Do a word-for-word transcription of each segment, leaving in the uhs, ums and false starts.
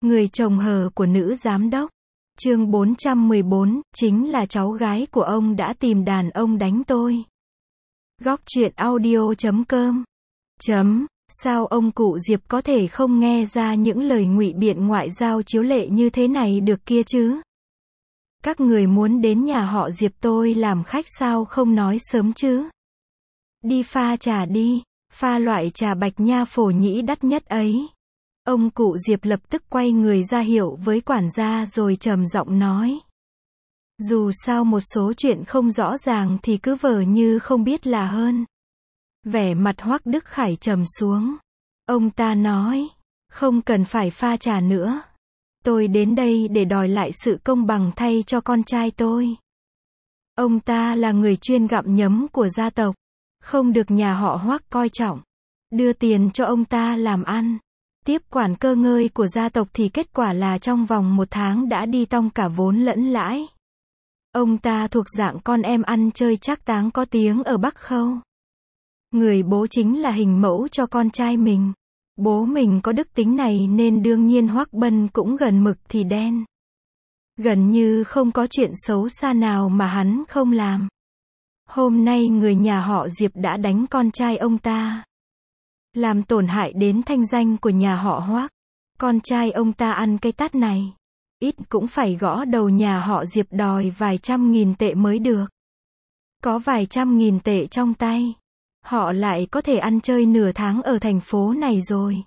Người chồng hờ của nữ giám đốc. Chương bốn trăm mười bốn, chính là cháu gái của ông đã tìm đàn ông đánh tôi. Góc truyện audio chấm com. Chấm. Sao ông cụ Diệp có thể không nghe ra những lời ngụy biện ngoại giao chiếu lệ như thế này được kia chứ? Các người muốn đến nhà họ Diệp tôi làm khách sao không nói sớm chứ? Đi pha trà đi, pha loại trà bạch nha phổ nhĩ đắt nhất ấy. Ông cụ Diệp lập tức quay người ra hiệu với quản gia rồi trầm giọng nói. Dù sao một số chuyện không rõ ràng thì cứ vờ như không biết là hơn. Vẻ mặt Hoắc Đức Khải trầm xuống. Ông ta nói, không cần phải pha trà nữa. Tôi đến đây để đòi lại sự công bằng thay cho con trai tôi. Ông ta là người chuyên gặm nhấm của gia tộc, không được nhà họ Hoắc coi trọng. Đưa tiền cho ông ta làm ăn, tiếp quản cơ ngơi của gia tộc thì kết quả là trong vòng một tháng đã đi tong cả vốn lẫn lãi. Ông ta thuộc dạng con em ăn chơi trác táng có tiếng ở Bắc Khâu. Người bố chính là hình mẫu cho con trai mình. Bố mình có đức tính này nên đương nhiên Hoắc Bân cũng gần mực thì đen. Gần như không có chuyện xấu xa nào mà hắn không làm. Hôm nay người nhà họ Diệp đã đánh con trai ông ta, làm tổn hại đến thanh danh của nhà họ Hoắc. Con trai ông ta ăn cái tát này, ít cũng phải gõ đầu nhà họ Diệp đòi vài trăm nghìn tệ mới được. Có vài trăm nghìn tệ trong tay, họ lại có thể ăn chơi nửa tháng ở thành phố này rồi.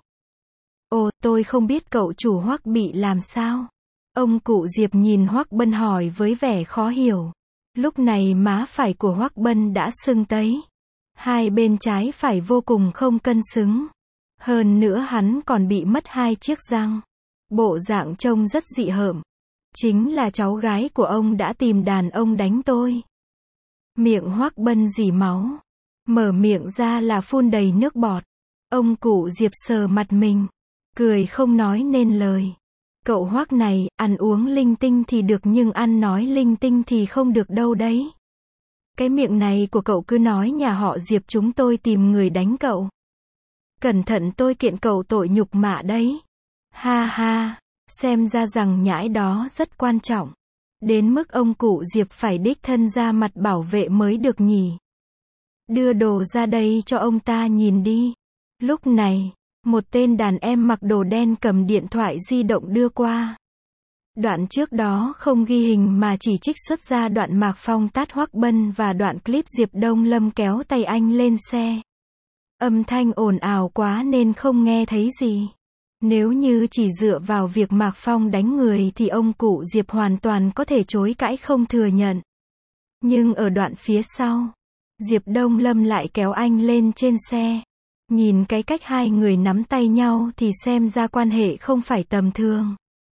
Ồ, tôi không biết cậu chủ Hoắc bị làm sao. Ông cụ Diệp nhìn Hoắc Bân hỏi với vẻ khó hiểu. Lúc này má phải của Hoắc Bân đã sưng tấy. Hai bên trái phải vô cùng không cân xứng. Hơn nữa hắn còn bị mất hai chiếc răng. Bộ dạng trông rất dị hợm. Chính là cháu gái của ông đã tìm đàn ông đánh tôi. Miệng Hoắc Bân rỉ máu. Mở miệng ra là phun đầy nước bọt. Ông cụ Diệp sờ mặt mình, cười không nói nên lời. Cậu Hoắc này, ăn uống linh tinh thì được nhưng ăn nói linh tinh thì không được đâu đấy. Cái miệng này của cậu cứ nói nhà họ Diệp chúng tôi tìm người đánh cậu. Cẩn thận tôi kiện cậu tội nhục mạ đấy. Ha ha, xem ra rằng nhãi đó rất quan trọng. Đến mức ông cụ Diệp phải đích thân ra mặt bảo vệ mới được nhỉ. Đưa đồ ra đây cho ông ta nhìn đi. Lúc này, một tên đàn em mặc đồ đen cầm điện thoại di động đưa qua. Đoạn trước đó không ghi hình mà chỉ trích xuất ra đoạn Mạc Phong tát Hoắc Bân và đoạn clip Diệp Đông Lâm kéo tay anh lên xe. Âm thanh ồn ào quá nên không nghe thấy gì. Nếu như chỉ dựa vào việc Mạc Phong đánh người thì ông cụ Diệp hoàn toàn có thể chối cãi không thừa nhận. Nhưng ở đoạn phía sau, Diệp Đông Lâm lại kéo anh lên trên xe. Nhìn cái cách hai người nắm tay nhau thì xem ra quan hệ không phải tầm thường.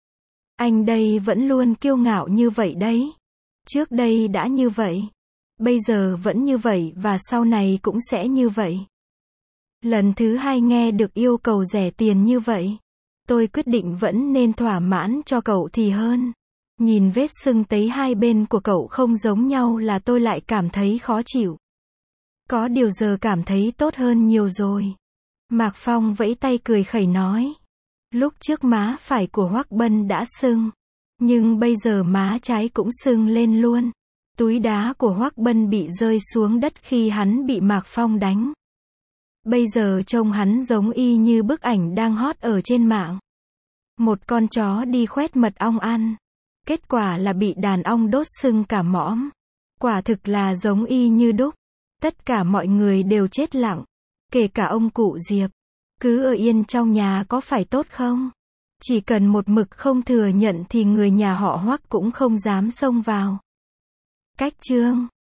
Anh đây vẫn luôn kiêu ngạo như vậy đấy. Trước đây đã như vậy. Bây giờ vẫn như vậy và sau này cũng sẽ như vậy. Lần thứ hai nghe được yêu cầu rẻ tiền như vậy, tôi quyết định vẫn nên thỏa mãn cho cậu thì hơn. Nhìn vết sưng tấy hai bên của cậu không giống nhau là tôi lại cảm thấy khó chịu. Có điều giờ cảm thấy tốt hơn nhiều rồi. Mạc Phong vẫy tay cười khẩy nói. Lúc trước má phải của Hoắc Bân đã sưng, nhưng bây giờ má trái cũng sưng lên luôn. Túi đá của Hoắc Bân bị rơi xuống đất khi hắn bị Mạc Phong đánh. Bây giờ trông hắn giống y như bức ảnh đang hot ở trên mạng. Một con chó đi khoét mật ong ăn. Kết quả là bị đàn ong đốt sưng cả mõm. Quả thực là giống y như đúc. Tất cả mọi người đều chết lặng. Kể cả ông cụ Diệp. Cứ ở yên trong nhà có phải tốt không? Chỉ cần một mực không thừa nhận thì người nhà họ Hoắc cũng không dám xông vào. Cách chương